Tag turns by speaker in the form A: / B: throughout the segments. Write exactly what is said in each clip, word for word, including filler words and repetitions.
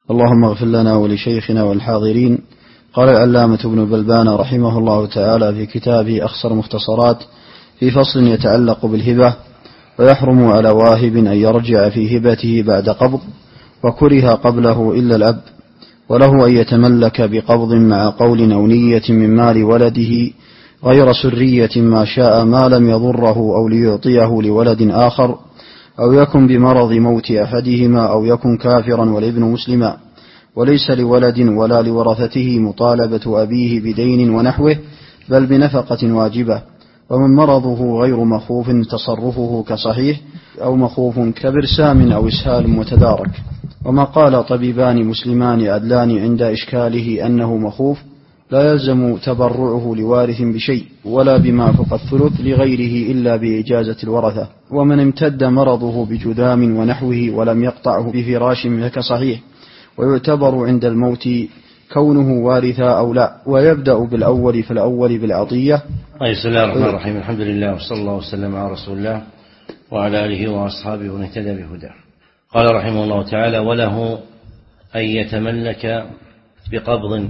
A: اللهم اغفر لنا ولشيخنا والحاضرين. قال العلامة ابن بلبان رحمه الله تعالى في كتابه أخصر مختصرات في فصل يتعلق بالهبة: ويحرم على واهب أن يرجع في هبته بعد قبض، وكره قبله إلا الأب، وله أن يتملك بقبض مع قول أو نية من مال ولده غير سرية ما شاء ما لم يضره أو ليعطيه لولد آخر، أو يكن بمرض موت أحدهما، أو يكن كافرا والابن مسلما، وليس لولد ولا لورثته مطالبة أبيه بدين ونحوه، بل بنفقة واجبة. ومن مرضه غير مخوف تصرفه كصحيح، أو مخوف كبرسام أو إسهال متدارك. وما قال طبيبان مسلمان عدلان عند إشكاله أنه مخوف لا يلزم تبرعه لوارث بشيء، ولا بما فوق الثلث لغيره إلا بإجازة الورثة. ومن امتد مرضه بجذام ونحوه ولم يقطعه بفراش فكصحيح، ويعتبر عند الموت كونه وارثا أو لا، ويبدأ بالأول فالأول بالعطية.
B: بسم الله الرحمن الرحيم. الحمد لله وصلى الله وسلم على رسول الله وعلى آله وأصحابه ومن اهتدى بهداه. قال رحمه الله تعالى: وله أن يتملك بقبض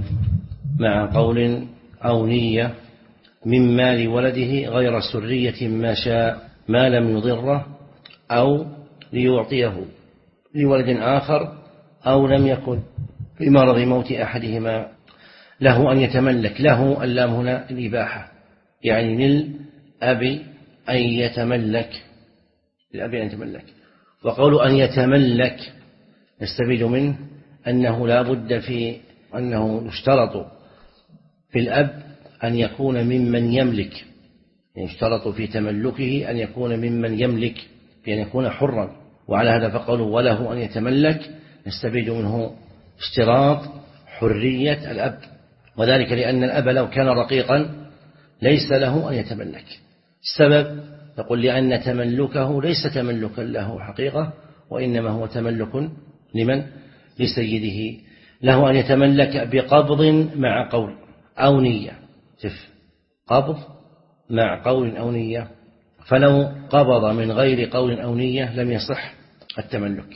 B: مع قول أو نية من مال ولده غير سرية ما شاء ما لم يضره، أو ليعطيه لولد آخر، أو لم يكن بمرض موت أحدهما. له أن يتملك، له اللام هنا الإباحة، يعني للأب أن يتملك، للأب أن يتملك. وقول أن يتملك نستفيد منه أنه لا بد في أنه يشترط في الأب أن يكون ممن يملك، يعني يشترط في تملكه أن يكون ممن يملك بأن يكون حرا. وعلى هذا فقالوا وله أن يتملك نستفيد منه اشتراط حرية الأب، وذلك لأن الأب لو كان رقيقا ليس له أن يتملك. السبب يقول لأن تملكه ليس تملكا له حقيقة، وإنما هو تملك لمن؟ لسيده. له أن يتملك بقبض مع قول أو نية، شف قبض مع قول أو نية، فلو قبض من غير قول أو نية لم يصح التملك،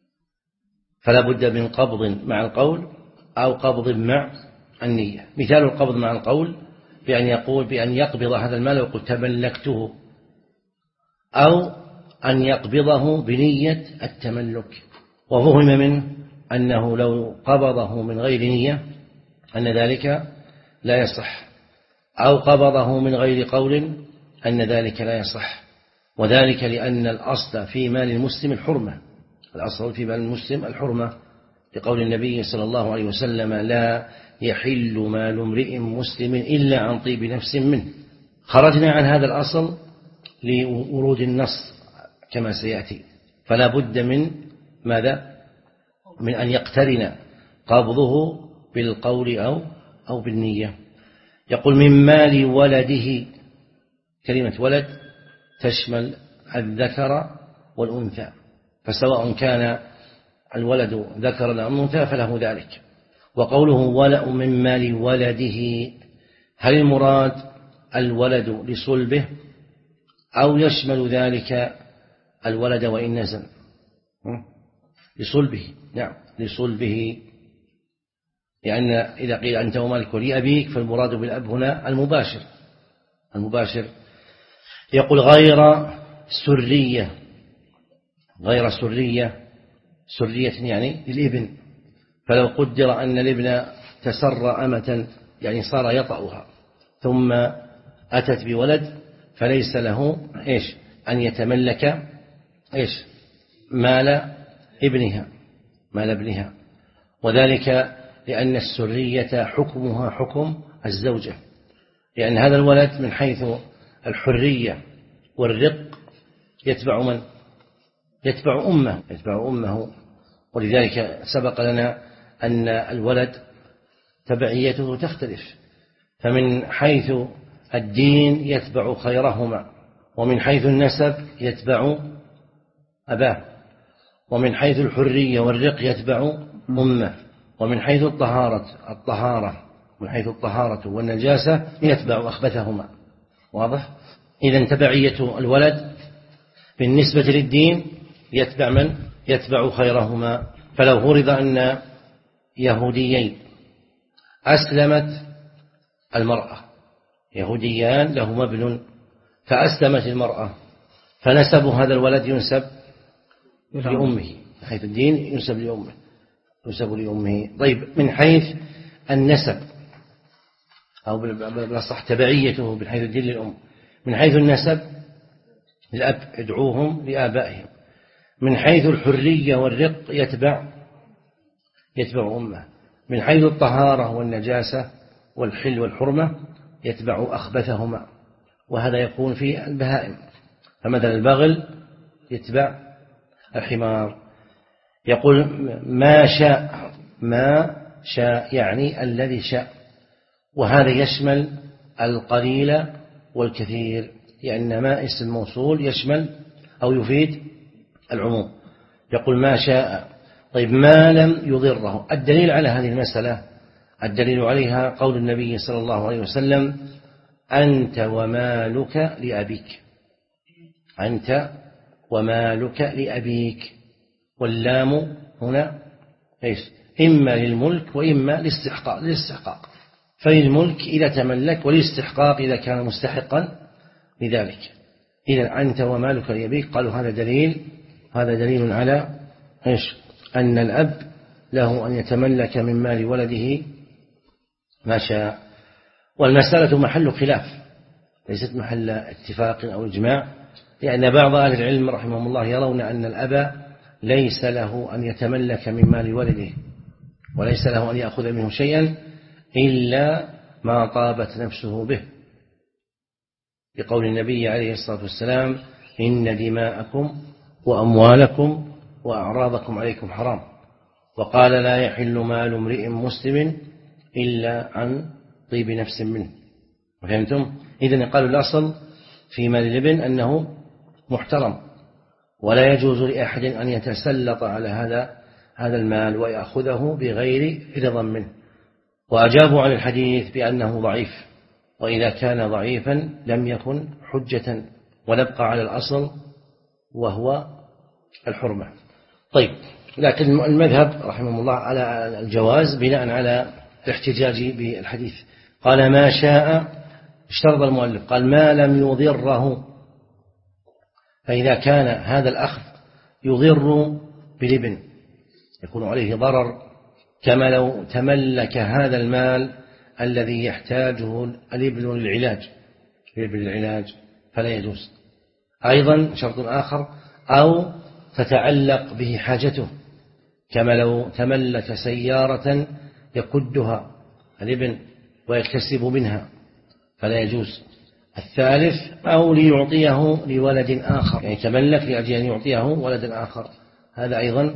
B: فلا بد من قبض مع القول أو قبض مع النية. مثال القبض مع القول بأن يقول بأن يقبض هذا المال ويقول تملكته، أو أن يقبضه بنية التملك. وفهم منه أنه لو قبضه من غير نية أن ذلك لا يصح، أو قبضه من غير قول أن ذلك لا يصح، وذلك لأن الأصل في مال المسلم الحرمة، الأصل في مال المسلم الحرمة، لقول النبي صلى الله عليه وسلم: لا يحل مال امرئ مسلم إلا عن طيب نفس منه. خرجنا عن هذا الأصل لورود النص كما سيأتي، فلا بد من ماذا؟ من أن يقترن قبضه بالقول أو أو بالنية. يقول من مال ولده، كلمة ولد تشمل الذكر والأنثى، فسواء كان الولد ذكرا أو أنثى فله ذلك. وقوله ولأ من مال ولده، هل المراد الولد لصلبه أو يشمل ذلك الولد وإن نزل؟ لصلبه، نعم لصلبه، لأن إذا قيل أنت ومالك لأبيك فالمراد بالأب هنا المباشر المباشر. يقول غير سرية، غير سرية، سرية يعني للابن، فلو قدر أن الابن تسر أمة يعني صار يطأها ثم أتت بولد فليس له إيش أن يتملك إيش مال ابنها مال ابنها، وذلك لأن السرية حكمها حكم الزوجة، لأن هذا الولد من حيث الحرية والرق يتبع من؟ يتبع أمه يتبع أمه ولذلك سبق لنا أن الولد تبعيته تختلف، فمن حيث الدين يتبع خيرهما، ومن حيث النسب يتبع أباه، ومن حيث الحرية والرق يتبع أمه، ومن حيث الطهارة الطهارة من حيث الطهارة والنجاسة يتبع أخبثهما. واضح؟ إذن تبعية الولد بالنسبة للدين يتبع من؟ يتبع خيرهما. فلو فرض أن يهوديين أسلمت المرأة، يهوديان لهما ابن فأسلمت المرأة، فنسب هذا الولد ينسب لأمه، حيث الدين ينسب لأمه ينسب لأمه. طيب من حيث النسب أو بالأصح تبعيته من حيث الدين للأم، من حيث النسب الأب يدعوهم لآبائهم، من حيث الحرية والرق يتبع يتبع أمه، من حيث الطهارة والنجاسة والحل والحرمة يتبع أخبثهما، وهذا يكون في البهائم، فمثلا البغل يتبع الحمار. يقول ما شاء، ما شاء يعني الذي شاء، وهذا يشمل القليل والكثير، لأن ما اسم موصول يشمل أو يفيد العموم. يقول ما شاء. طيب ما لم يضره، الدليل على هذه المسألة الدليل عليها قول النبي صلى الله عليه وسلم أنت ومالك لأبيك، أنت ومالك لأبيك، واللام هنا إيش؟ إما للملك وإما للاستحقاق للاستحقاق فللملك إذا تملك، وللاستحقاق إذا كان مستحقا لذلك. إذا أنت ومالك لأبيك، قالوا هذا دليل هذا دليل على إيش؟ أن الأب له أن يتملك من مال ولده ما شاء. والمسألة محل خلاف ليست محل اتفاق أو إجماع، لأن بعض أهل العلم رحمهم الله يرون أن الأب ليس له أن يتملك من مال ولده، وليس له أن يأخذ منه شيئا إلا ما طابت نفسه به، بقول النبي عليه الصلاة والسلام إن دماءكم وأموالكم وأعراضكم عليكم حرام، وقال لا يحل مال امرئ مسلم إلا عن طيب نفس منه. فهمتم؟ إذن قالوا الأصل في مال الابن أنه محترم، ولا يجوز لأحد أن يتسلط على هذا هذا المال ويأخذه بغير رضا منه. وأجابوا عن الحديث بأنه ضعيف، وإذا كان ضعيفا لم يكن حجة، ونبقى على الأصل وهو الحرمة. طيب، لكن المذهب رحمه الله على الجواز بناء على الاحتجاج بالحديث. قال ما شاء، اشترط المؤلف قال ما لم يضره، فإذا كان هذا الأخذ يضر بالابن يكون عليه ضرر، كما لو تملك هذا المال الذي يحتاجه الابن للعلاج الابن للعلاج فلا يجوز. أيضا شرط آخر أو تتعلق به حاجته، كما لو تملك سيارة يقودها الابن ويكتسب منها فلا يجوز. الثالث أو ليعطيه لولد آخر، يعني تملك لأجل أن يعطيه ولد آخر، هذا أيضا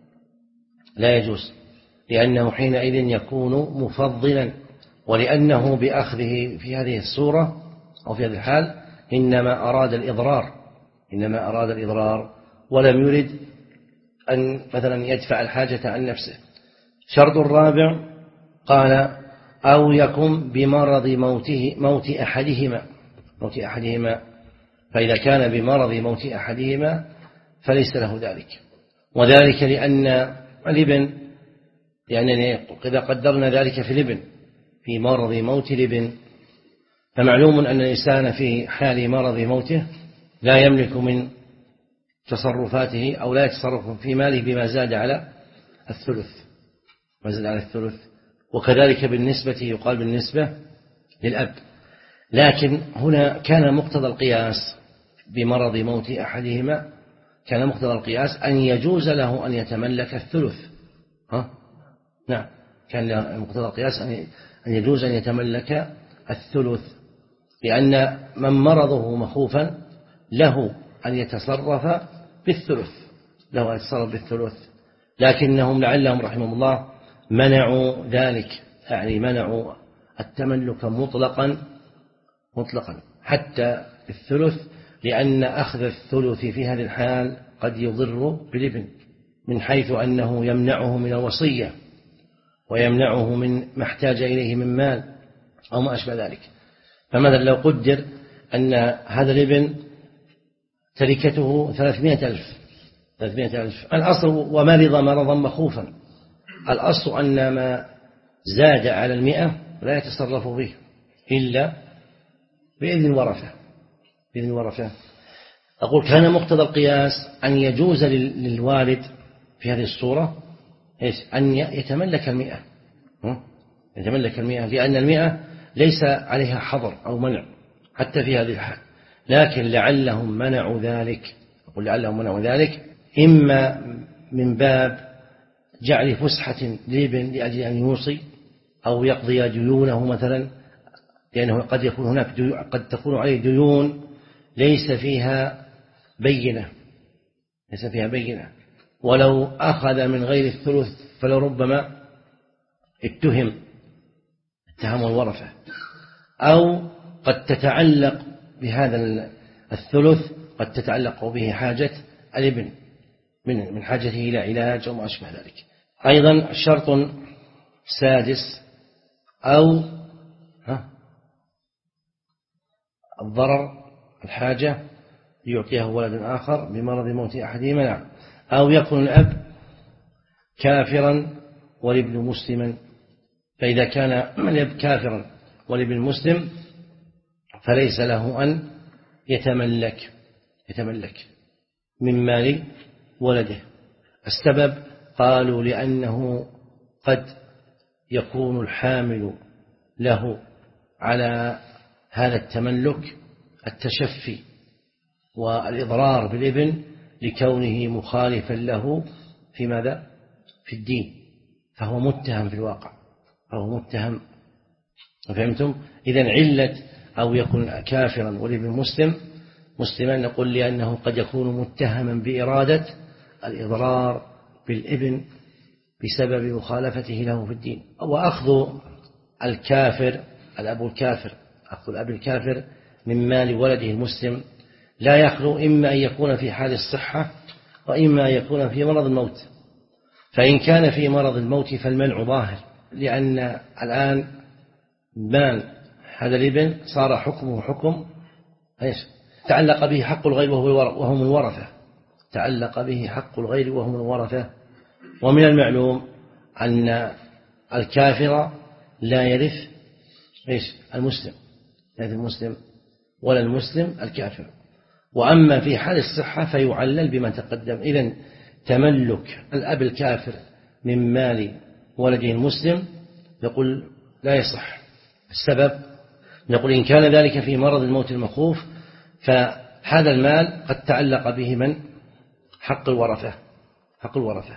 B: لا يجوز، لأنه حينئذ يكون مفضلا، ولأنه بأخذه في هذه الصورة أو في هذه الحال إنما أراد الإضرار إنما أراد الإضرار ولم يرد أن مثلا يدفع الحاجة عن نفسه. شرط الرابع قال أو يكن بمرض موته موت أحدهما موت أحدهما فإذا كان بمرض موت أحدهما فليس له ذلك، وذلك لأن الابن يعني إذا قدرنا ذلك في الابن في مرض موت الابن، فمعلوم أن الإنسان في حال مرض موته لا يملك من تصرفاته أو لا يتصرف في ماله بما زاد على الثلث ما زاد على الثلث وكذلك بالنسبة يقال بالنسبة للأب. لكن هنا كان مقتضى القياس بمرض موت أحدهما كان مقتضى القياس أن يجوز له أن يتملك الثلث. ها؟ نعم، كان مقتضى القياس أن يجوز أن يتملك الثلث، لأن من مرضه مخوفا له أن يتصرف بالثلث له أن يتصرف بالثلث لكنهم لعلهم رحمهم الله منعوا ذلك، يعني منعوا التملك مطلقا مطلقا حتى الثلث، لأن أخذ الثلث في هذه الحال قد يضر بالابن من حيث أنه يمنعه من الوصية ويمنعه من ما احتاج إليه من مال أو ما أشبه ذلك. فمثلا لو قدر أن هذا الابن تركته ثلاثمائة ألف ثلاثمائة ألف الأصل ومرض مرضا مخوفا الأصل أن ما زاد على المئة لا يتصرف به إلا بإذن الورثة بإذن الورثة. أقول كان مقتضى القياس أن يجوز للوالد في هذه الصورة أن يتملك المئة يتملك المئة لأن المئة ليس عليها حظر أو منع حتى في هذه الحال، لكن لعلهم منعوا ذلك أقول لعلهم منعوا ذلك إما من باب جعل فسحة لابن لأجل أن يوصي أو يقضي ديونه مثلا، لأنه قد يكون هناك قد تكون عليه ديون ليس فيها بينة ليس فيها بينة ولو أخذ من غير الثلث فلربما اتهم اتهمه الورثة، أو قد تتعلق بهذا الثلث قد تتعلق به حاجة الابن من من حاجته إلى علاج أو ما أشبه ذلك. أيضا شرط سادس أو ها الضرر الحاجة ليعطيه ولد آخر بمرض موت أحدهما نعم، أو يكون الأب كافرا والابن مسلما، فإذا كان الأب كافرا والابن مسلم فليس له أن يتملك يتملك من مال ولده. السبب قالوا لأنه قد يكون الحامل له على هذا التملك التشفي والإضرار بالابن لكونه مخالفا له في ماذا؟ في الدين، فهو متهم في الواقع فهو متهم. فهمتم؟ إذن علة أو يكون كافرا والابن مسلم مسلما نقول لأنه قد يكون متهما بإرادة الإضرار بالابن بسبب مخالفته له في الدين. وأخذ الكافر الأب الكافر أخذ الأب الكافر من مال ولده المسلم لا يخلو إما أن يكون في حال الصحة وإما أن يكون في مرض الموت. فإن كان في مرض الموت فالمنع ظاهر، لأن الآن مال هذا الابن صار حكمه حكم إيش؟ تعلق به حق الغير وهم الورثة تعلق به حق الغير وهم الورثة. ومن المعلوم أن الكافر لا يرث إيش؟ المسلم لا يرث المسلم ولا المسلم الكافر. وأما في حال الصحة فيعلل بما تقدم. إذن تملك الأب الكافر من مال ولده المسلم يقول لا يصح. السبب نقول إن كان ذلك في مرض الموت المخوف فهذا المال قد تعلق به من حق الورثة حق الورثة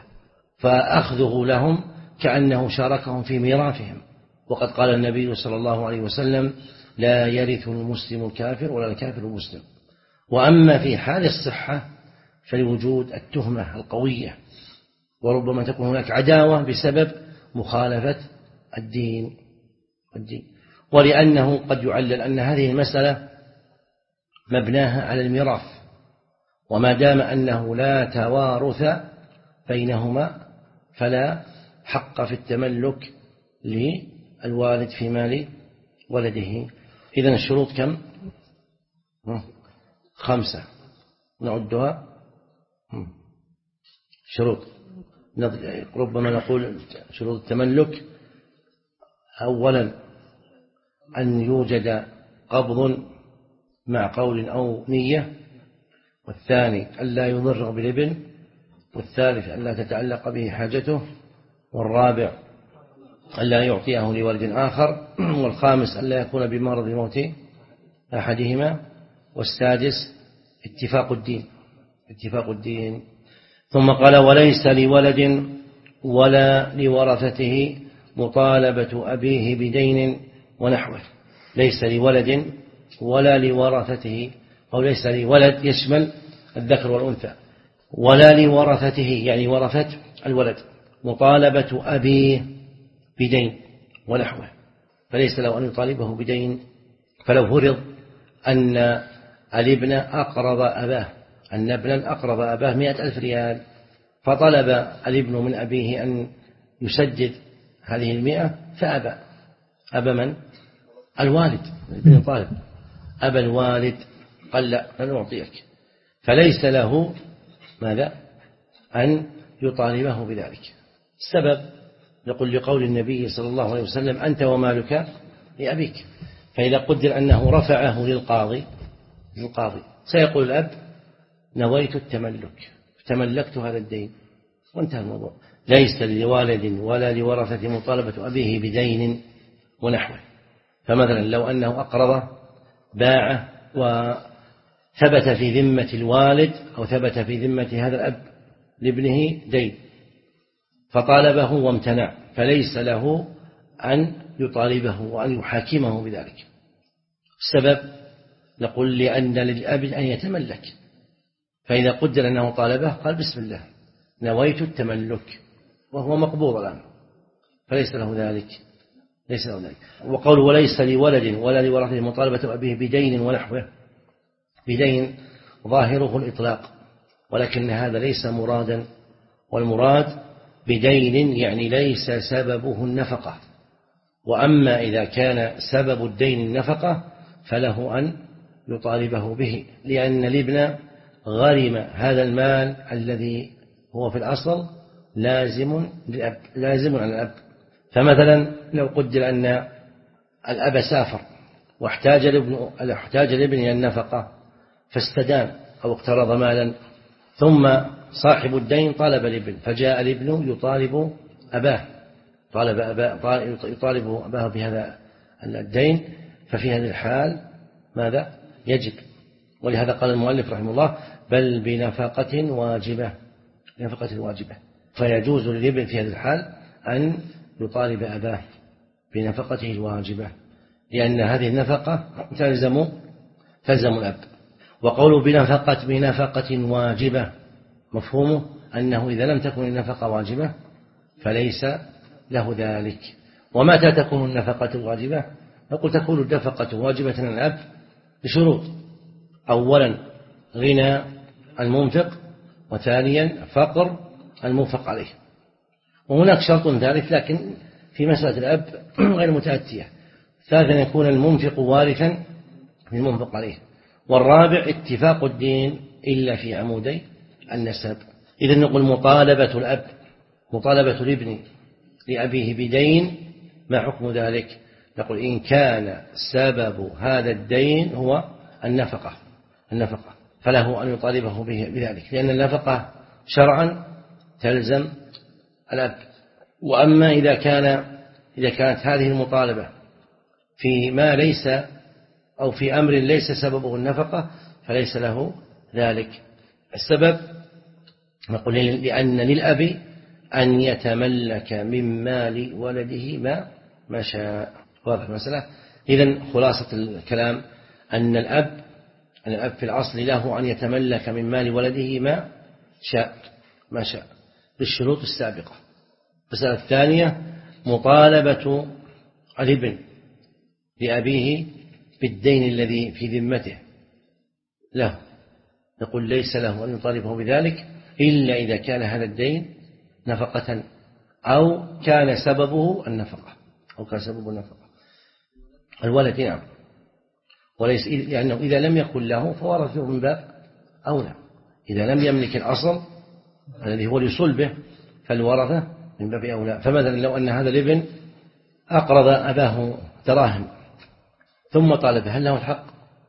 B: فأخذه لهم كأنه شاركهم في ميراثهم. وقد قال النبي صلى الله عليه وسلم لا يرث المسلم الكافر ولا الكافر المسلم. وأما في حال الصحة فلوجود التهمة القوية وربما تكون هناك عداوة بسبب مخالفة الدين الدين ولأنه قد يعلل أن هذه المسألة مبناها على الميراث، وما دام أنه لا توارث بينهما فلا حق في التملك للوالد في مال ولده. إذن الشروط كم؟ خمسة نعدها شروط. ربما نقول شروط التملك: أولا أن يوجد قبض مع قول أو نية، والثاني ألا يضر بالابن، والثالث ألا تتعلق به حاجته، والرابع ألا يعطيه لولد آخر، والخامس ألا يكون بمرض موت أحدهما، والسادس اتفاق الدين اتفاق الدين. ثم قال: وليس لولد ولا لورثته مطالبة أبيه بدين ونحوه. ليس لولد ولا لورثته، أو ليس لولد يشمل الذكر والأنثى، ولا لورثته يعني ورثة الولد مطالبة أبيه بدين ونحوه، فليس له أن يطالبه بدين. فلو فرض أن الابن أقرض أباه أن ابنا أقرض أباه مئة ألف ريال، فطلب الابن من أبيه أن يسدد هذه المئة فأبى. أبى من؟ الوالد. الابن طالب أبى الوالد، قال لا لن أعطيك، فليس له ماذا؟ أن يطالبه بذلك. السبب نقول لقول النبي صلى الله عليه وسلم أنت ومالك لأبيك. فإذا قدر أنه رفعه للقاضي للقاضي سيقول الأب نويت التملك، تملكت هذا الدين، وانتهى الموضوع. ليس لوالد ولا لورثة مطالبة أبيه بدين ونحوه. فمثلا لو أنه أقرض باعه وثبت في ذمة الوالد أو ثبت في ذمة هذا الأب لابنه دين فطالبه وامتنع، فليس له أن يطالبه وأن يحاكمه بذلك. السبب نقول لأن للأب أن يتملك، فإذا قدر أنه طالبه قال بسم الله نويت التملك وهو مقبوض الآن، فليس له ذلك ليس له ذلك. وقول وليس لولد ولا لورثة مطالبة أبيه بدين ونحوه، بدين ظاهره الإطلاق، ولكن هذا ليس مرادا، والمراد بدين يعني ليس سببه النفقة. وأما إذا كان سبب الدين النفقة فله أن يطالبه به، لأن الابن غرم هذا المال الذي هو في الأصل لازم للأب، لازم على الأب. فمثلا لو قدر أن الأب سافر واحتاج الابن احتاج الابن إلى النفقة فاستدان أو اقترض مالا، ثم صاحب الدين طالب الابن، فجاء الابن يطالب أباه طالب أباه يطالب أباه بهذا الدين، ففي هذه الحال ماذا يجب؟ ولهذا قال المؤلف رحمه الله بل بنفقة واجبة، بنفقة واجبة، فيجوز للابن في هذه الحال أن يطالب أباه بنفقته الواجبة، لأن هذه النفقة تلزم تلزم الأب. وقوله بنفقة بنفقة واجبة مفهومه أنه إذا لم تكن النفقة واجبة فليس له ذلك. ومتى تكون النفقة واجبة؟ نقول تكون النفقة واجبة على الأب بشروط: أولا غنى المنفق، وثانيا فقر المنفق عليه. وهناك شرط ثالث لكن في مسألة الأب غير متأتية: ثالثا يكون المنفق وارثا للمنفق عليه، والرابع اتفاق الدين إلا في عمودي النسب. إذن نقول مطالبة الأب مطالبة الابن لأبيه بدين، ما حكم ذلك؟ نقول إن كان سبب هذا الدين هو النفقة النفقة فله أن يطالبه به بذلك، لأن النفقة شرعا تلزم الأب. وأما إذا كان إذا كانت هذه المطالبة في ما ليس أو في أمر ليس سببه النفقة فليس له ذلك. السبب نقول لأن للأب أن يتملك من مال ولده ما ما شاء. واضح المسألة؟ إذن خلاصة الكلام أن الأب أن الأب في الأصل له أن يتملك من مال ولده ما شاء ما شاء بالشروط السابقة. المسألة الثانية مطالبة الابن لأبيه بالدين الذي في ذمته له، نقول ليس له أن يطالبه بذلك إلا إذا كان هذا الدين نفقة أو كان سببه النفقة أو كان سببه النفقة. الولد نعم، وليس لأنه إذا لم يكن له فورثه من باب أولى. إذا لم يملك الأصل الذي هو لصلبه فالورثة من باب أولى. فمثلا لو أن هذا الابن أقرض أباه دراهم ثم طالبه، هل له الحق؟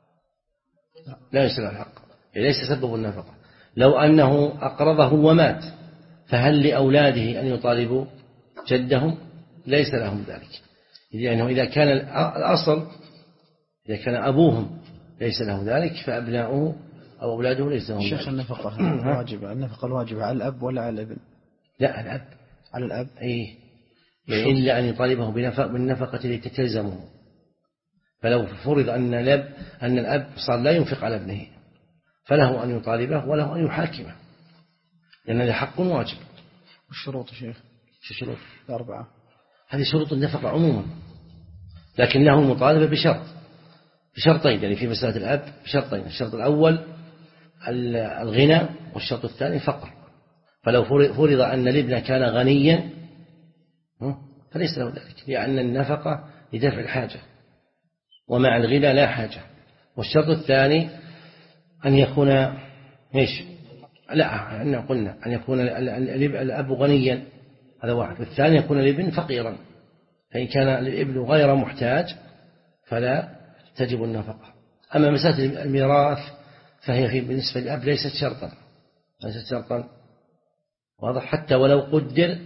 B: لا ليس له الحق، ليس سبب النفقة. لو أنه أقرضه ومات فهل لأولاده أن يطالبوا جدهم؟ ليس لهم ذلك، لأنه إذا كان الأصل إذا كان أبوهم ليس له ذلك فأبناؤه أو أولاده ليس لهم ذلك.
A: شيخ النفقة الواجبة النفقة الواجبة على الأب ولا على الابن؟
B: لا الأب
A: على الأب
B: إيه، إلا أن يطالبه بالنفقة التي تلزمه. فلو فرض أن الأب أن الأب صار لا ينفق على ابنه فله أن يطالبه وله أن يحاكمه، لأن هذا حق واجب.
A: والشروط شيخ؟
B: شو الشروط؟
A: الأربعة.
B: هذه شروط النفقة عموما، لكن له المطالبة بشرط بشرطين، يعني في مسألة الأب بشرطين: الشرط الأول الغنى، والشرط الثاني فقر. فلو فرض أن الابن كان غنيا فليس له ذلك، لأن النفقة لدفع الحاجة ومع الغنى لا حاجة. والشرط الثاني أن يكون إيش؟ لا أن قلنا أن يكون الأب غنيا هذا واحد. والثاني يكون الابن فقيرا، فإن كان الابن غير محتاج فلا تجب النفقة. أما مسألة الميراث فهي في بالنسبة للأب ليست شرطا، ليست شرطا واضح، حتى ولو قدر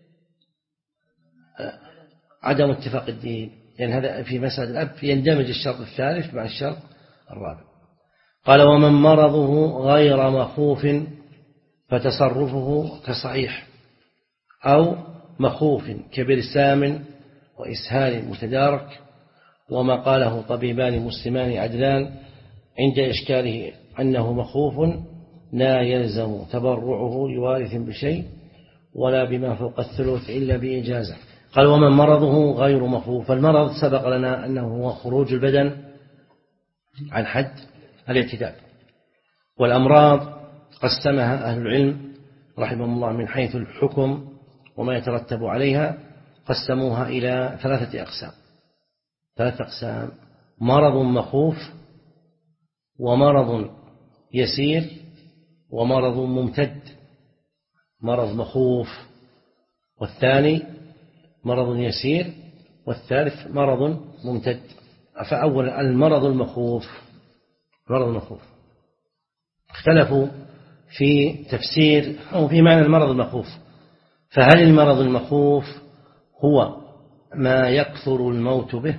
B: عدم اتفاق الدين، يعني هذا في مسألة الأب يندمج الشرط الثالث مع الشرط الرابع. قال ومن مرضه غير مخوف فتصرفه كصحيح، أو مخوف كبرسام وإسهال متدارك، وما قاله طبيبان مسلمان عدلان عند إشكاله أنه مخوف لا يلزم تبرعه لوارث بشيء ولا بما فوق الثلث إلا بإجازة. قال ومن مرضه غير مخوف، فالمرض سبق لنا أنه هو خروج البدن عن حد الاعتدال، والأمراض قسمها أهل العلم رحمهم الله من حيث الحكم وما يترتب عليها، قسموها إلى ثلاثة أقسام ثلاثة أقسام مرض مخوف، ومرض يسير، ومرض ممتد. مرض مخوف، والثاني مرض يسير، والثالث مرض ممتد. فأول المرض المخوف، مرض المخوف اختلفوا في تفسير أو في معنى المرض المخوف. فهل المرض المخوف هو ما يكثر الموت به،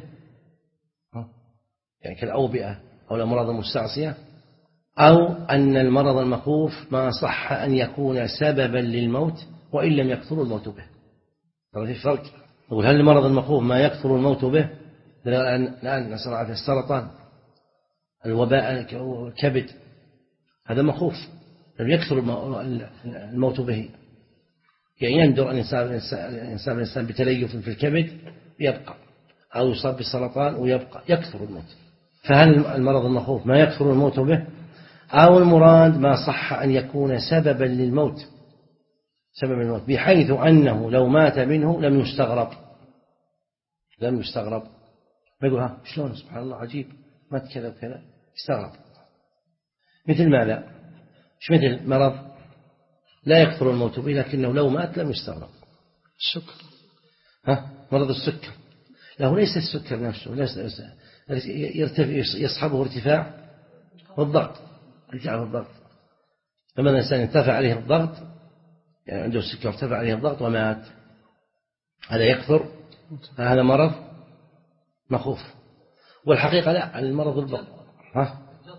B: يعني كالأوبئة أو الأمراض المستعصية، أو أن المرض المخوف ما صح أن يكون سببا للموت وإن لم يكثر الموت به؟ ترى في فرق. نقول هل المرض المخوف ما يكثر الموت به؟ الآن نسمع في السرطان، الوباء، الكبد، هذا مخوف لم يكثر الموت به، يعني يندر الإنسان الإنسان الإنسان بتليف في الكبد يبقى، أو يصاب بالسرطان ويبقى يكثر الموت. فهل المرض المخوف ما يكثر الموت به، أو المراد ما صح أن يكون سببا للموت، سببا للموت بحيث أنه لو مات منه لم يستغرب لم يستغرب ما يقول ها شلون سبحان الله عجيب مات كذا وكذا، استغرب. مثل ماذا؟ مش مثل مرض لا يكثر الموت به لكنه لو مات لم يستغرب.
A: السكر،
B: ها مرض السكر، له ليس السكر نفسه، يرتفع يصحبه ارتفاع والضغط، ارتفاع الضغط. لما الإنسان ارتفع عليه الضغط، يعني عنده السكر ارتفع عليه الضغط ومات، هذا يكثر، هذا مرض مخوف. والحقيقة لا، المرض البطن ها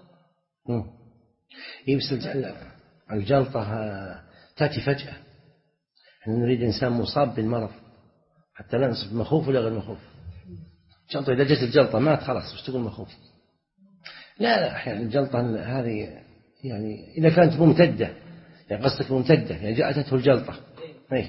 B: يمثل الجلطة تأتي فجأة. نحن نريد إنسان مصاب بالمرض حتى لا نصف مخوف ولا غير مخوف. جلطة إذا جت الجلطة مات خلاص، مش تقول مخوف. لا لا، أحيانا الجلطة هذه يعني إذا كانت ممتدة، يعني قصدك ممتدة يعني جاءته الجلطة. أي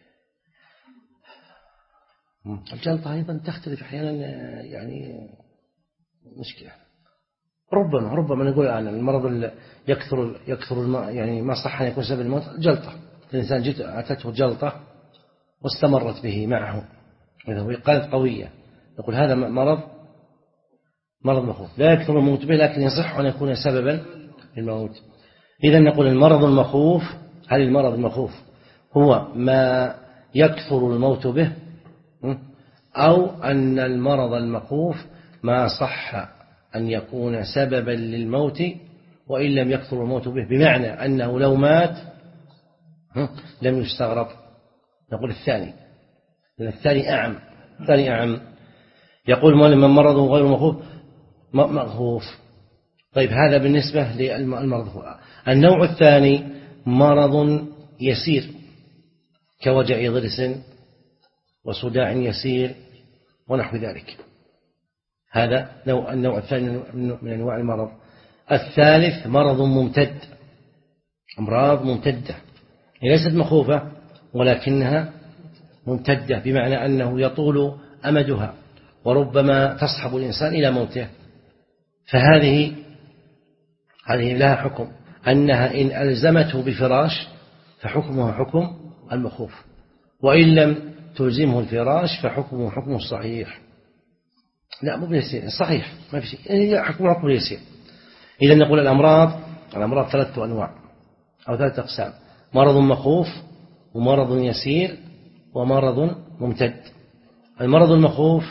B: الجلطة أيضا تختلف أحيانا، يعني مشكلة. ربما ربما نقول عن المرض اللي يكثر يكثر يعني ما صح أن يكون سبب الموت جلطة. الإنسان جت أتته جلطة واستمرت به معه، إذا هو قالت قوية، نقول هذا مرض مرض مخوف لا يكثر الموت به لكن يصح أن يكون سببا للموت. إذا نقول المرض المخوف، هل المرض المخوف هو ما يكثر الموت به، أو أن المرض المخوف ما صح أن يكون سببا للموت وإن لم يكثر الموت به، بمعنى أنه لو مات لم يستغرب؟ نقول الثاني، لأن الثاني أعم، الثاني أعم. يقول من مرضه غير مخوف مخوف. طيب هذا بالنسبة للمرض. النوع الثاني مرض يسير كوجع ضرس وصداع يسير ونحو ذلك، هذا نوع النوع الثاني من أنواع المرض. الثالث مرض ممتد، أمراض ممتدة ليست مخوفة ولكنها ممتدة، بمعنى أنه يطول أمدها وربما تصحب الإنسان إلى موته. فهذه هذه لها حكم أنها إن ألزمته بفراش فحكمها حكم المخوف، وإن لم تلزمه الفراش فحكمه حكم الصحيح. لا مو باليسير، صحيح ما في شيء، حكمه حكم اليسير. إذا نقول الأمراض الأمراض ثلاثة أنواع أو ثلاثة أقسام: مرض مخوف، ومرض يسير، ومرض ممتد. المرض المخوف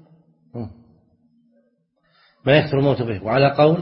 B: ما يكثر الموت به، وعلى قول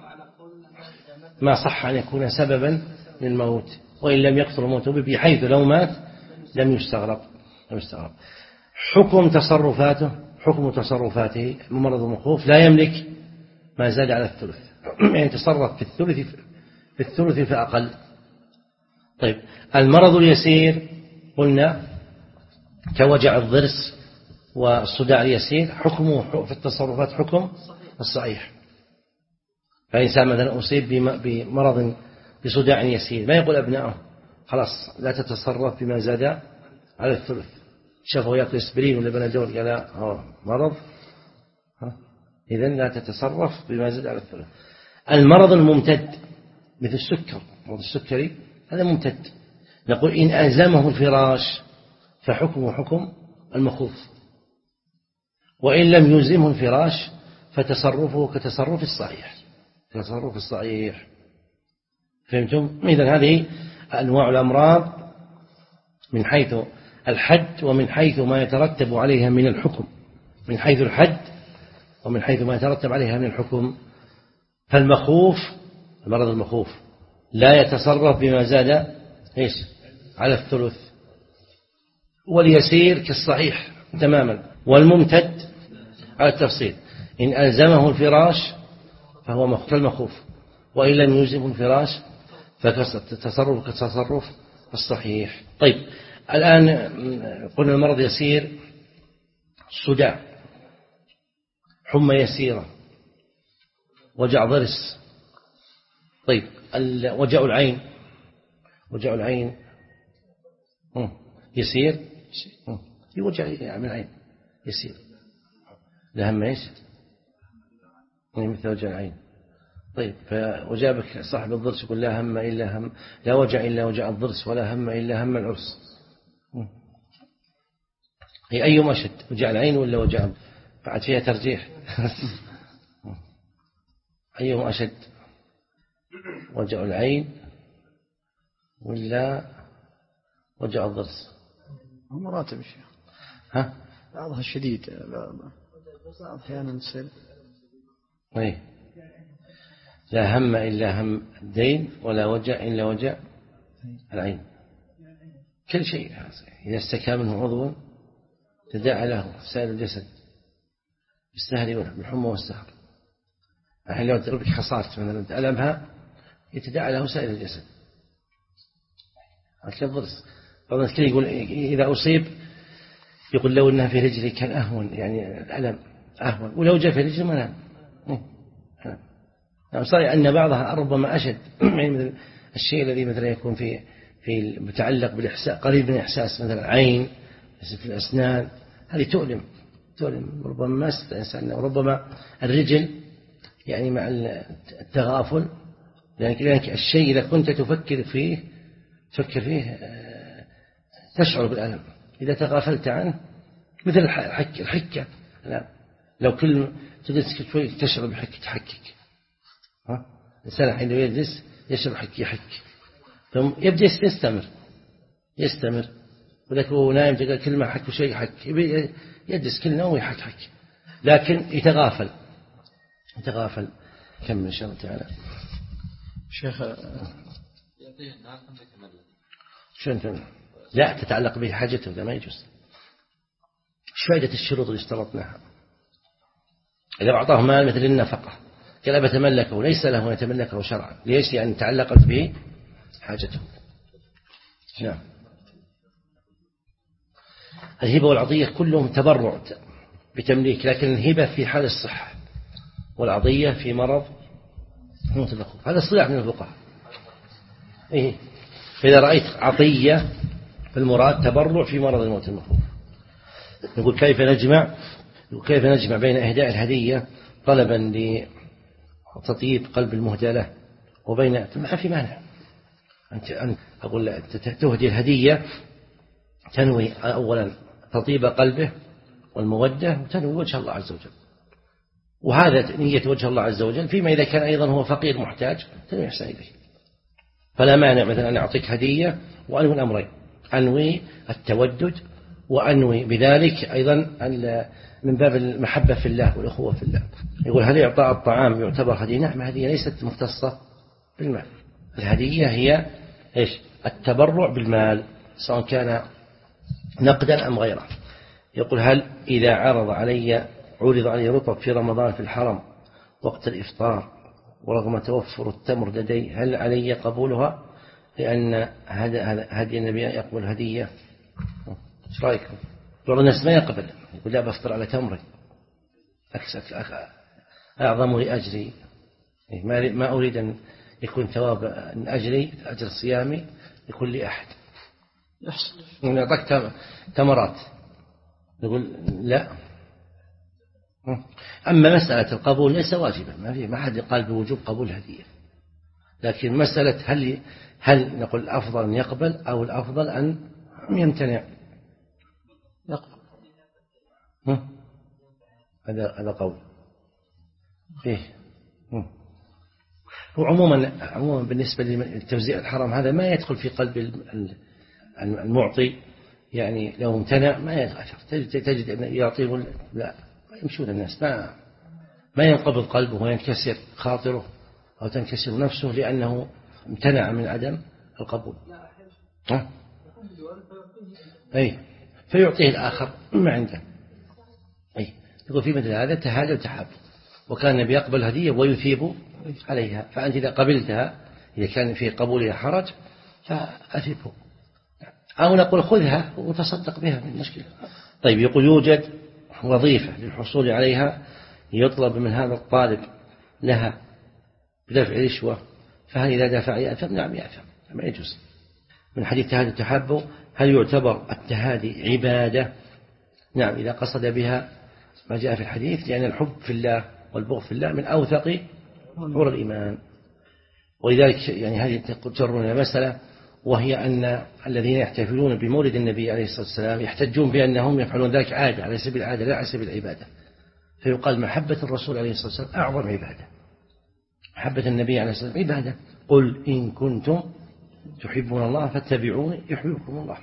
B: ما صح أن يكون سببا للموت وإن لم يكثر الموت به، بحيث لو مات لم يستغرب لم يستغرب. حكم تصرفاته حكم تصرفاته المرض المخوف لا يملك ما زاد على الثلث، يعني تصرف في الثلث في الثلث فأقل. طيب المرض اليسير قلنا كوجع الضرس والصداع اليسير حكمه في التصرفات حكم الصحيح. فإنسان مثلا أصيب بمرض بصداع يسير ما يقول أبنائه خلاص لا تتصرف بما زاد على الثلث، شافوا يأكل اسبرين ولا بنادول قال لا مرض إذن لا تتصرف بما زاد على الثلث. المرض الممتد مثل السكر، مرض السكري هذا ممتد، نقول إن ألزمه الفراش فحكمه حكم المخوف، وإن لم يلزمه الفراش فتصرفه كتصرف الصحيح كتصرف الصحيح. فهمتم؟ إذن هذه أنواع الأمراض من حيث الحد ومن حيث ما يترتب عليها من الحكم، من حيث الحد ومن حيث ما يترتب عليها من الحكم. فالمخوف المرض المخوف لا يتصرف بما زاد إيش على الثلث، واليسير كالصحيح تماما، والممتد على التفصيل إن ألزمه الفراش فهو كالمخوف، وإن لم يلزمه الفراش فتصرف كتصرف الصحيح. طيب الآن قلنا المرض يسير صداع، حمى يسيرة، وجع ضرس. طيب وجع العين وجع العين يسير يوجع من العين يسير لا هم ايش مثل وجع العين. طيب فوجابك صاحب الضرس يقول لا هم إلا هم لا وجع إلا وجع الضرس ولا هم إلا هم العرس. هي أي مشد وجع العين ولا وجع بعد فيها ترجيح أيهم أشد وجع العين ولا وجع الضرس؟
A: مراتب الشيخ
B: ها
A: بعضها شديد أحيانا تصير
B: أي لا هم إلا هم الدين ولا وجع إلا وجع العين. كل شيء إذا استكى منه عضو تداعى له سائر الجسد بالسهر بالحمى والسهر. الحين لو تضربك حصارت مثلا ألمها يتداعى له سائر الجسد. هكذا الضرس بعض الناس يقول إذا أصيب يقول لو أنها في رجلي كان أهون، يعني الألم أهون، ولو جاء في رجلي ما نام. نعم صحيح أن بعضها ربما أشد يعني مثل الشيء الذي مثلا يكون في في متعلق بالإحساس قريب من الإحساس مثلا عين في الأسنان هذه تؤلم تؤلم ربما مس الإنسان، وربما الرجل يعني مع التغافل، لأنك الشيء إذا كنت تفكر فيه تفكر فيه تشعر بالألم، إذا تغافلت عنه مثل الحك الحكة لا لو كل تدرس شوي تشعر بحكة تحكك. ها الإنسان حين يدرس يشعر حك يحك ثم يبدأ يستمر يستمر وذاك هو نايم تلقى كلمة حك وشيء حك يدرس كل نوم يحك حك، لكن يتغافل يتغافل. كم إن شاء الله تعالى
A: شيخ
B: شو أنت لا تتعلق به حاجته ده ما يجوز. ايش فائدة الشروط اللي اشترطناها؟ إذا أعطاه مال مثل النفقة قال بتملكه ليس له أن يتملكه شرعا، ليش؟ لأن تعلقت به حاجته. نعم الهبة والعطية كلهم تبرع بتمليك، لكن الهبة في حال الصحة والعطية في مرض موت المخوف. هذا اصطلاح من الفقهاء. إيه فإذا رأيت عطية فالمراد تبرع في مرض الموت المخوف. نقول كيف نجمع كيف نجمع بين إهداء الهدية طلبا لتطيب قلب المهدى له وبين ما في مانع أنت أن أقول تهدي الهدية تنوي أولا تطيب قلبه والمودة وتنوي وجه الله عز وجل، وهذا نية وجه الله عز وجل. فيما إذا كان أيضا هو فقير محتاج تنوي إحسان إليه، فلا مانع مثلا أن أعطيك هدية وأنوي الأمرين، أنوي التودد وأنوي بذلك أيضا من باب المحبة في الله والأخوة في الله. يقول هل إعطاء الطعام يعتبر هدية؟ نعم، هذه ليست مختصة بالمال. الهدية هي إيش؟ التبرع بالمال سواء كان نقدا أم غيره. يقول هل إذا عرض علي عرض علي رطب في رمضان في الحرم وقت الإفطار ورغم توفر التمر لدي هل علي قبولها؟ لأن هدي النبي يقبل هدية. ايش رايكم؟ بعض الناس ما يقبل، يقول لا بفطر على تمر أعظم لأجري، ما أريد أن يكون ثواب أجري أجر صيامي لكل أحد.
A: يحصل
B: يعطيك تمرات، نقول لا. أما مسألة القبول ليس واجبا، ما في ما حد قال بوجوب قبول هدية، لكن مسألة هل هل نقول الأفضل أن يقبل أو الأفضل أن يمتنع؟ يقبل. هذا هذا قول فيه. وعموما عموما بالنسبة لتوزيع الحرام هذا ما يدخل في قلب المعطي، يعني لو امتنع ما يتأثر، تجد أن يعطيه لا يمشون الناس، ما ما ينقبض قلبه وينكسر خاطره أو تنكسر نفسه لأنه امتنع من عدم القبول. ها؟ أي فيعطيه الآخر ما عنده. أي يقول في مثل هذا تهادى وتحاب، وكان النبي يقبل هدية ويثيب عليها، فأنت إذا قبلتها إذا كان في قبولها حرج فأثبه، أو نقول خذها وتصدق بها من مشكلة. طيب يقول يوجد وظيفة للحصول عليها يطلب من هذا الطالب لها بدفع رشوة، فهل إذا دفع يأثم؟ نعم يأثم، ما يجوز. من حديث تهادي التحاب هل يعتبر التهادي عبادة؟ نعم إذا قصد بها ما جاء في الحديث، لأن الحب في الله والبغض في الله من أوثق عور الإيمان. ولذلك يعني هذه تجرون مسألة، وهي أن الذين يحتفلون بمولد النبي عليه الصلاة والسلام يحتجون بأنهم يفعلون ذلك عادة على سبيل العادة لا على سبيل العبادة، فيقال محبة الرسول عليه الصلاة والسلام أعظم عبادة، محبة النبي عليه الصلاة والسلام عبادة. قل إن كنتم تحبون الله فاتبعوني يحببكم الله،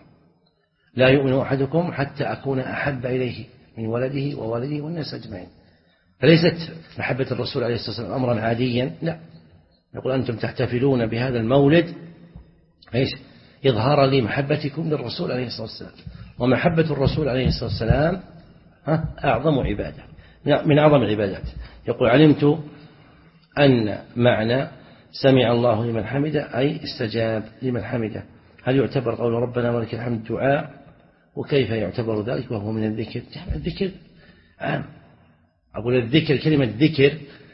B: لا يؤمن أحدكم حتى أكون أحب إليه من ولده ووالده والناس أجمعين. فليست محبة الرسول عليه الصلاة والسلام أمرا عاديا، لا، يقول أنتم تحتفلون بهذا المولد إيش؟ إظهارا لمحبتكم للرسول عليه الصلاة والسلام، ومحبة الرسول عليه الصلاة والسلام أعظم عبادة من أعظم العبادات. يقول علمت أن معنى سمع الله لمن حمده أي استجاب لمن حمده، هل يعتبر قول ربنا ولك الحمد دعاء؟ وكيف يعتبر ذلك وهو من الذكر؟ الذكر عام، أقول الذكر كلمة ذكر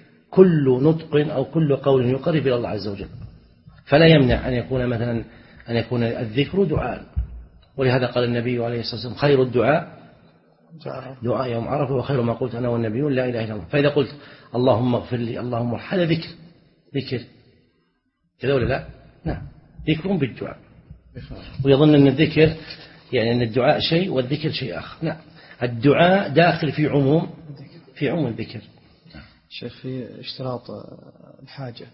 B: كل نطق أو كل قول يقرب إلى الله عز وجل، فلا يمنع أن يكون مثلا أن يكون الذكر دعاء. ولهذا قال النبي عليه الصلاة والسلام خير الدعاء دعاء يوم عرفة وخير ما قلت أنا والنبيون لا إله إلا الله. فإذا قلت اللهم اغفر لي اللهم ارحم، هذا ذكر ذكر كذا ولا لا؟ نعم، ذكر بالدعاء. ويظن أن الذكر يعني أن الدعاء شيء والذكر شيء آخر، لا، الدعاء داخل في عموم في عموم الذكر.
A: شيخ في اشتراط الحاجة،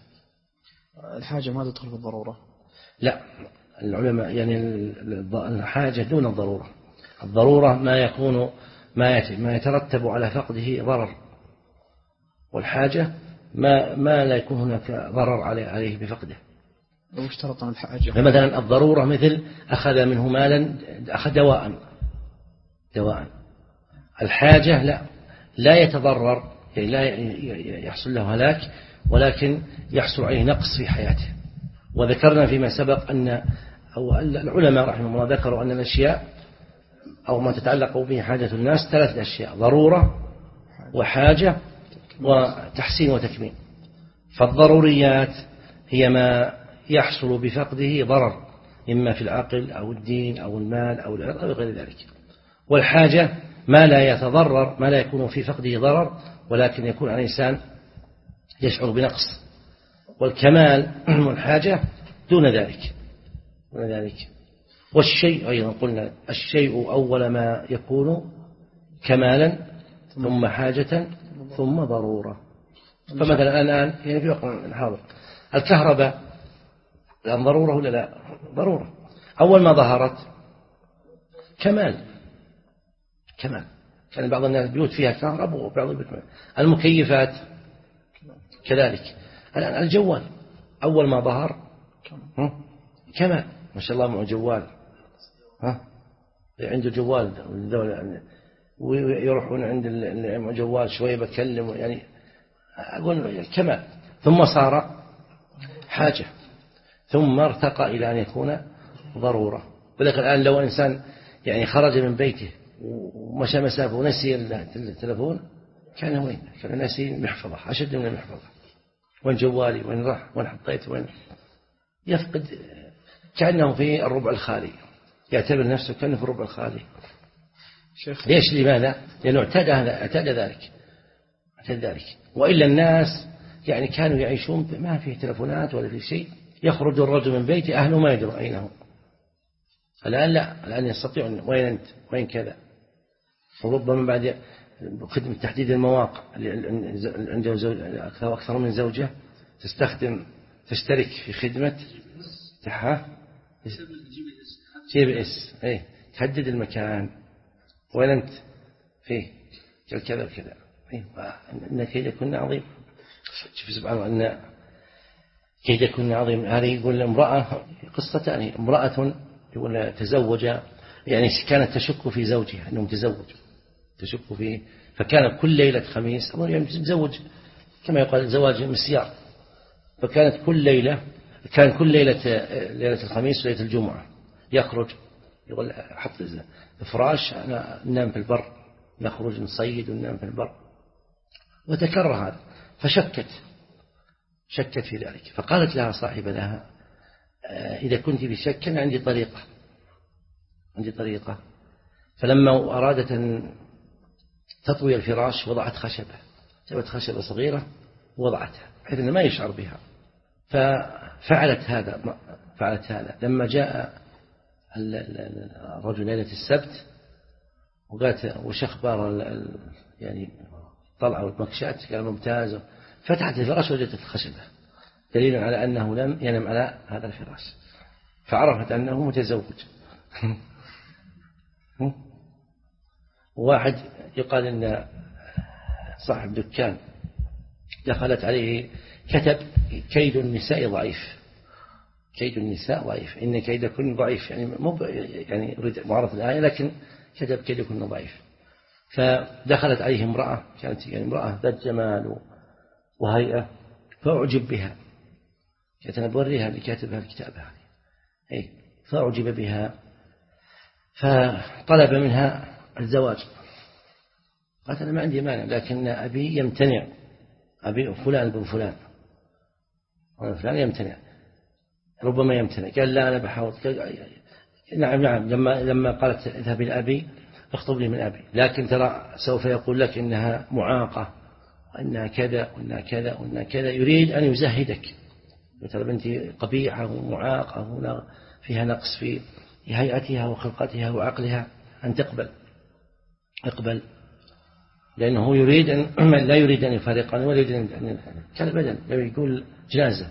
A: الحاجة ما تدخل في الضرورة؟
B: لا، العلماء يعني الحاجة دون الضرورة. الضرورة ما يكون ما ما يترتب على فقده ضرر، والحاجة ما ما لا يكون هناك ضرر عليه عليه بفقده.
A: لو اشترطنا الحاجة
B: فمثلا الضرورة مثل أخذ منه مالا، أخذ دواء دواء الحاجة لا لا يتضرر، يعني لا يحصل له هلاك، ولكن يحصل عليه نقص في حياته. وذكرنا فيما سبق أن أو العلماء رحمهم الله ذكروا أن الأشياء أو ما تتعلق به حاجة الناس ثلاث أشياء: ضرورة وحاجة وتحسين وتكميل. فالضروريات هي ما يحصل بفقده ضرر، إما في العقل أو الدين أو المال أو العرض أو غير ذلك. والحاجة ما لا يتضرر، ما لا يكون في فقده ضرر، ولكن يكون على الإنسان يشعر بنقص. والكمال والحاجة دون ذلك دون ذلك. والشيء أيضا قلنا الشيء أول ما يكون كمالا ثم حاجة ثم ضرورة. فمثلا الآن يعني في وقت الحاضر الكهرباء الآن ضرورة ولا لا؟ ضرورة. أول ما ظهرت كمال، كمان. كان بعض الناس بيوت فيها كهرباء وبعض البيوت المكيفات كذلك. الآن الجوال أول ما ظهر كمان ما شاء الله معه جوال، ها عنده جوال ويروحون عند الجوال شوية بكلم يعني أقول كمان. ثم صار حاجة ثم ارتقى إلى أن يكون ضرورة. ولكن الآن لو إنسان يعني خرج من بيته ومشى مسافة ونسي التلفون كان وين؟ كان ناسي المحفظة أشد من المحفظة. وين جوالي؟ وين راح؟ وين حطيت؟ وين؟ يفقد كأنه في الربع الخالي، يعتبر نفسه كأنه في الربع الخالي. ليش؟ لماذا؟ لأنه اعتاد هذا، اعتاد ذلك، اعتاد ذلك. وإلا الناس يعني كانوا يعيشون ما فيه تلفونات ولا في شيء، يخرج الرجل من بيته أهله ما يدروا أين هو. الآن لا، الآن يستطيع وين أنت؟ وين كذا؟ وربما بعد خدمة تحديد المواقع عنده أكثر أكثر من زوجة تستخدم تشترك في خدمة تحها جي بي اس، إيه تحدد المكان وين أنت فيه كذا وكذا. إيه إن كيد كنا عظيم. شوف سبحان الله إن كيد كنا عظيم. هذه يقول امرأة قصة ثانية، امرأة يقول تزوج يعني كانت تشك في زوجها أنه متزوج، تشك فيه، فكان كل ليلة خميس يعني متزوج كما يقال زواج مسيار، فكانت كل ليلة كان كل ليلة ليلة الخميس وليلة الجمعة يخرج يقول حط فراش أنا ننام في البر، نخرج نصيد وننام في البر، وتكرر هذا. فشكت شكت في ذلك، فقالت لها صاحبة لها إذا كنت بشك أنا عندي طريقة عندي طريقة. فلما أرادت أن تطوي الفراش وضعت خشبة، جابت خشبة صغيرة ووضعتها بحيث أنه ما يشعر بها. ففعلت هذا فعلت هذا لما جاء الرجل ليلة السبت وقالت وش أخبار يعني طلعوا المكشات، قال ممتاز. فتحت الفراش وجدت الخشبة دليل على أنه لم ينم على هذا الفراش، فعرفت أنه متزوج. واحد يقال أن صاحب دكان دخلت عليه كتب كيد النساء ضعيف، كيد النساء ضعيف، إن كيدكن ضعيف، يعني مو يعني يريد معارضة الآية لكن كتب كيدكن ضعيف. فدخلت عليه امرأة كانت يعني امرأة ذات جمال وهيئة، فأعجب بها، كانت أنا بوريها لكاتبها الكتاب هذه، أي فأعجب بها فطلب منها الزواج. قالت أنا ما عندي مانع لكن أبي يمتنع، أبي فلان بن فلان فلان يمتنع، ربما يمتنع. قال لا أنا بحاول. نعم نعم. لما لما قالت اذهبي لأبي اخطب لي من أبي، لكن ترى سوف يقول لك إنها معاقة وإنها كذا وإنها كذا وإنها كذا، يريد أن يزهدك. ترى بنتي قبيحة ومعاقة هنا فيها نقص في هيئتها وخلقتها وعقلها، أن تقبل اقبل، لأنه يريد أن لا يريد أن يفارقني ولا يريد أن كان بدن لو يقول جنازة.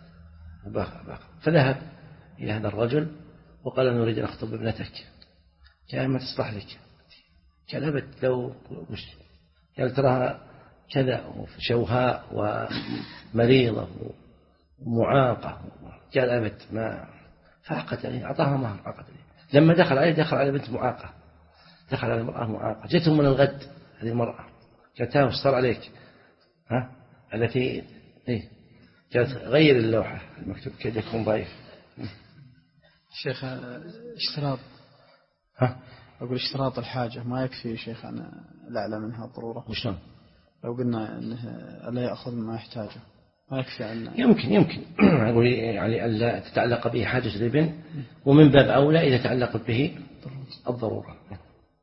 B: فذهب إلى هذا الرجل وقال أنا أريد أن أخطب ابنتك. قال ما تصلح لك. قال أبد لو مش. قال تراها كذا شوهاء ومريضة ومعاقة. قال أبد ما. فعقد عليه أعطاها مهر، عقد عليه. لما دخل عليه دخل على بنت معاقة، دخل على المرأة معاقة، جتهم من الغد هذه المرأة. قالت له وش صار عليك؟ ها التي إيه؟ قالت غير اللوحة المكتوب كذا يكون ضعيف.
A: شيخ اشتراط،
B: ها
A: أقول اشتراط الحاجة ما يكفي شيخ أنا لا أعلم منها الضرورة.
B: وشلون؟
A: لو قلنا أنه لا يأخذ ما يحتاجه ما يكفي عنا.
B: يمكن يمكن أقول يعني ألا تتعلق به حاجة الابن، ومن باب أولى إذا تعلقت به الضرورة.